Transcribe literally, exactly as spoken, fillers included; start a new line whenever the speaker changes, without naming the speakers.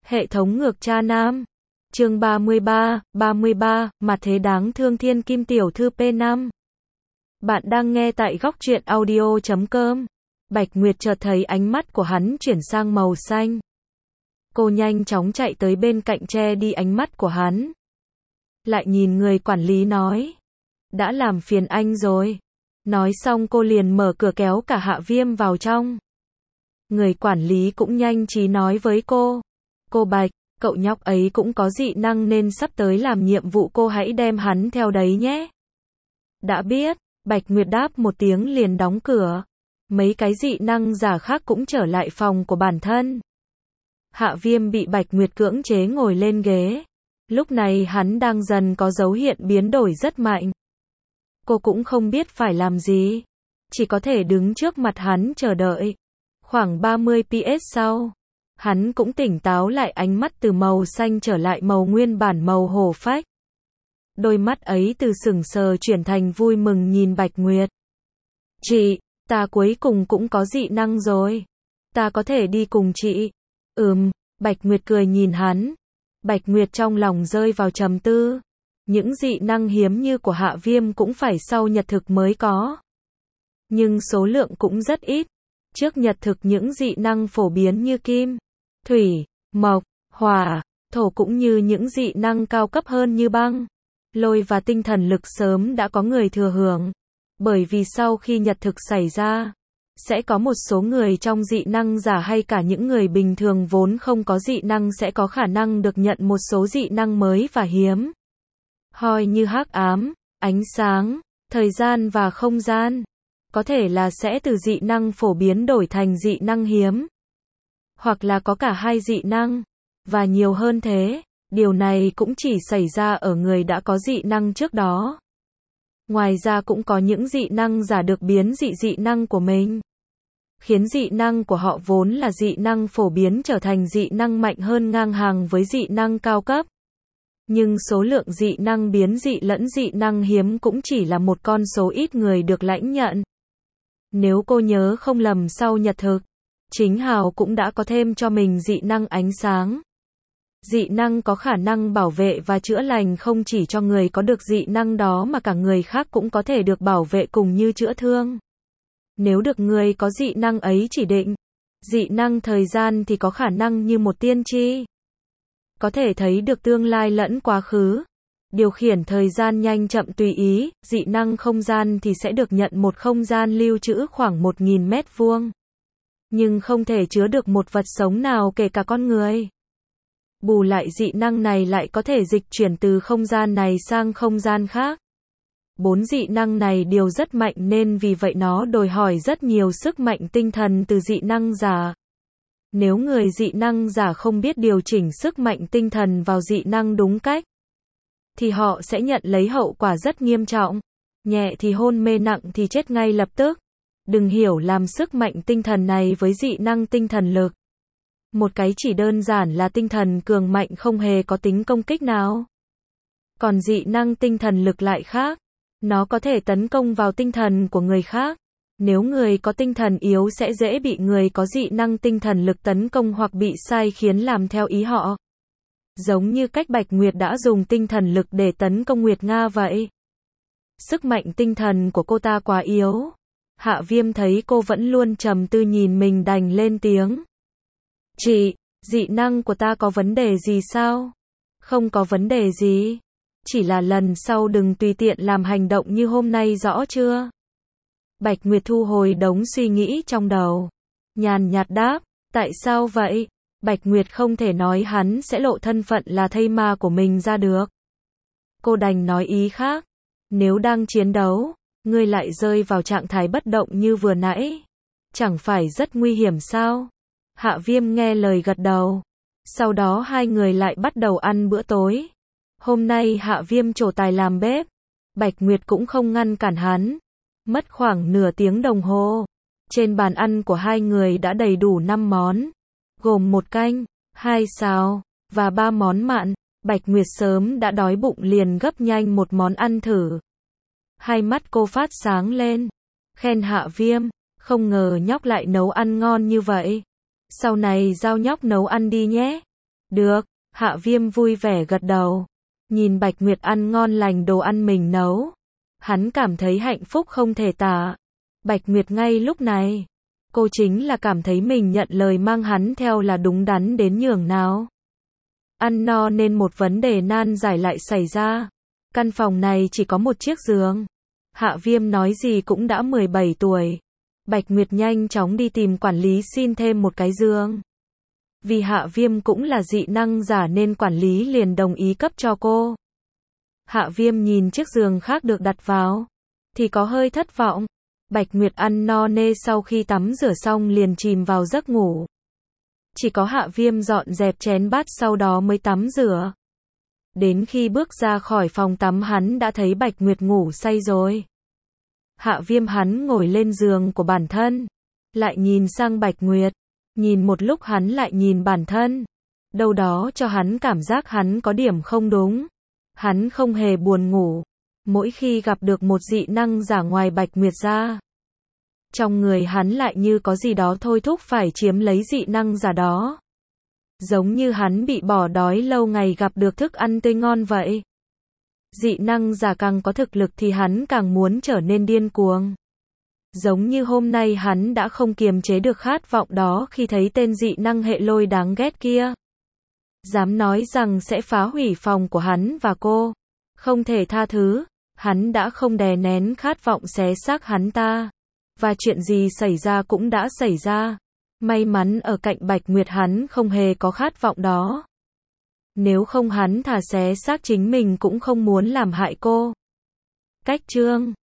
Hệ thống ngược cha nam. Chương ba mươi ba, ba mươi ba, mặt thế đáng thương thiên kim tiểu thư P năm. Bạn đang nghe tại góc truyện audio chấm com. Bạch Nguyệt chợt thấy ánh mắt của hắn chuyển sang màu xanh. Cô nhanh chóng chạy tới bên cạnh che đi ánh mắt của hắn. Lại nhìn người quản lý nói. Đã làm phiền anh rồi. Nói xong cô liền mở cửa kéo cả Hạ Viêm vào trong. Người quản lý cũng nhanh trí nói với cô. Cô Bạch, cậu nhóc ấy cũng có dị năng nên sắp tới làm nhiệm vụ cô hãy đem hắn theo đấy nhé. Đã biết, Bạch Nguyệt đáp một tiếng liền đóng cửa. Mấy cái dị năng giả khác cũng trở lại phòng của bản thân. Hạ Viêm bị Bạch Nguyệt cưỡng chế ngồi lên ghế. Lúc này hắn đang dần có dấu hiện biến đổi rất mạnh. Cô cũng không biết phải làm gì. Chỉ có thể đứng trước mặt hắn chờ đợi. Khoảng ba mươi phút sau, hắn cũng tỉnh táo lại, ánh mắt từ màu xanh trở lại màu nguyên bản màu hổ phách. Đôi mắt ấy từ sững sờ chuyển thành vui mừng nhìn Bạch Nguyệt. Chị, ta cuối cùng cũng có dị năng rồi. Ta có thể đi cùng chị. Ừm, Bạch Nguyệt cười nhìn hắn. Bạch Nguyệt trong lòng rơi vào trầm tư. Những dị năng hiếm như của Hạ Viêm cũng phải sau nhật thực mới có. Nhưng số lượng cũng rất ít. Trước nhật thực những dị năng phổ biến như kim, thủy, mộc, hỏa, thổ cũng như những dị năng cao cấp hơn như băng, lôi và tinh thần lực sớm đã có người thừa hưởng. Bởi vì sau khi nhật thực xảy ra, sẽ có một số người trong dị năng giả hay cả những người bình thường vốn không có dị năng sẽ có khả năng được nhận một số dị năng mới và hiếm. Hoi như hắc ám, ánh sáng, thời gian và không gian. Có thể là sẽ từ dị năng phổ biến đổi thành dị năng hiếm. Hoặc là có cả hai dị năng. Và nhiều hơn thế. Điều này cũng chỉ xảy ra ở người đã có dị năng trước đó. Ngoài ra cũng có những dị năng giả được biến dị dị năng của mình. Khiến dị năng của họ vốn là dị năng phổ biến trở thành dị năng mạnh hơn ngang hàng với dị năng cao cấp. Nhưng số lượng dị năng biến dị lẫn dị năng hiếm cũng chỉ là một con số ít người được lãnh nhận. Nếu cô nhớ không lầm sau nhật thực, Chính Hào cũng đã có thêm cho mình dị năng ánh sáng. Dị năng có khả năng bảo vệ và chữa lành không chỉ cho người có được dị năng đó mà cả người khác cũng có thể được bảo vệ cùng như chữa thương. Nếu được người có dị năng ấy chỉ định, dị năng thời gian thì có khả năng như một tiên tri. Có thể thấy được tương lai lẫn quá khứ. Điều khiển thời gian nhanh chậm tùy ý, dị năng không gian thì sẽ được nhận một không gian lưu trữ khoảng một nghìn mét vuông. Nhưng không thể chứa được một vật sống nào kể cả con người. Bù lại dị năng này lại có thể dịch chuyển từ không gian này sang không gian khác. Bốn dị năng này đều rất mạnh nên vì vậy nó đòi hỏi rất nhiều sức mạnh tinh thần từ dị năng giả. Nếu người dị năng giả không biết điều chỉnh sức mạnh tinh thần vào dị năng đúng cách, thì họ sẽ nhận lấy hậu quả rất nghiêm trọng. Nhẹ thì hôn mê, nặng thì chết ngay lập tức. Đừng hiểu làm sức mạnh tinh thần này với dị năng tinh thần lực. Một cái chỉ đơn giản là tinh thần cường mạnh không hề có tính công kích nào. Còn dị năng tinh thần lực lại khác. Nó có thể tấn công vào tinh thần của người khác. Nếu người có tinh thần yếu sẽ dễ bị người có dị năng tinh thần lực tấn công hoặc bị sai khiến làm theo ý họ. Giống như cách Bạch Nguyệt đã dùng tinh thần lực để tấn công Nguyệt Nga vậy. Sức mạnh tinh thần của cô ta quá yếu. Hạ Viêm thấy cô vẫn luôn trầm tư nhìn mình đành lên tiếng. Chị, dị năng của ta có vấn đề gì sao? Không có vấn đề gì. Chỉ là lần sau đừng tùy tiện làm hành động như hôm nay, rõ chưa? Bạch Nguyệt thu hồi đống suy nghĩ trong đầu. Nhàn nhạt đáp, tại sao vậy? Bạch Nguyệt không thể nói hắn sẽ lộ thân phận là thây ma của mình ra được. Cô đành nói ý khác. Nếu đang chiến đấu, ngươi lại rơi vào trạng thái bất động như vừa nãy, chẳng phải rất nguy hiểm sao? Hạ Viêm nghe lời gật đầu. Sau đó hai người lại bắt đầu ăn bữa tối. Hôm nay Hạ Viêm trổ tài làm bếp. Bạch Nguyệt cũng không ngăn cản hắn. Mất khoảng nửa tiếng đồng hồ. Trên bàn ăn của hai người đã đầy đủ năm món. Gồm một canh, hai xào, và ba món mặn. Bạch Nguyệt sớm đã đói bụng liền gấp nhanh một món ăn thử. Hai mắt cô phát sáng lên. Khen Hạ Viêm, không ngờ nhóc lại nấu ăn ngon như vậy. Sau này giao nhóc nấu ăn đi nhé. Được, Hạ Viêm vui vẻ gật đầu. Nhìn Bạch Nguyệt ăn ngon lành đồ ăn mình nấu. Hắn cảm thấy hạnh phúc không thể tả. Bạch Nguyệt ngay lúc này, cô chính là cảm thấy mình nhận lời mang hắn theo là đúng đắn đến nhường nào. Ăn no nên một vấn đề nan giải lại xảy ra. Căn phòng này chỉ có một chiếc giường. Hạ Viêm nói gì cũng đã mười bảy tuổi. Bạch Nguyệt nhanh chóng đi tìm quản lý xin thêm một cái giường. Vì Hạ Viêm cũng là dị năng giả nên quản lý liền đồng ý cấp cho cô. Hạ Viêm nhìn chiếc giường khác được đặt vào, thì có hơi thất vọng. Bạch Nguyệt ăn no nê sau khi tắm rửa xong liền chìm vào giấc ngủ. Chỉ có Hạ Viêm dọn dẹp chén bát sau đó mới tắm rửa. Đến khi bước ra khỏi phòng tắm hắn đã thấy Bạch Nguyệt ngủ say rồi. Hạ Viêm hắn ngồi lên giường của bản thân, lại nhìn sang Bạch Nguyệt. Nhìn một lúc hắn lại nhìn bản thân. Đâu đó cho hắn cảm giác hắn có điểm không đúng. Hắn không hề buồn ngủ. Mỗi khi gặp được một dị năng giả ngoài Bạch Nguyệt ra, trong người hắn lại như có gì đó thôi thúc phải chiếm lấy dị năng giả đó. Giống như hắn bị bỏ đói lâu ngày gặp được thức ăn tươi ngon vậy. Dị năng giả càng có thực lực thì hắn càng muốn trở nên điên cuồng. Giống như hôm nay hắn đã không kiềm chế được khát vọng đó khi thấy tên dị năng hệ lôi đáng ghét kia. Dám nói rằng sẽ phá hủy phòng của hắn và cô. Không thể tha thứ, hắn đã không đè nén khát vọng xé xác hắn ta. Và chuyện gì xảy ra cũng đã xảy ra. May mắn ở cạnh Bạch Nguyệt hắn không hề có khát vọng đó. Nếu không hắn thà xé xác chính mình cũng không muốn làm hại cô. Cách chương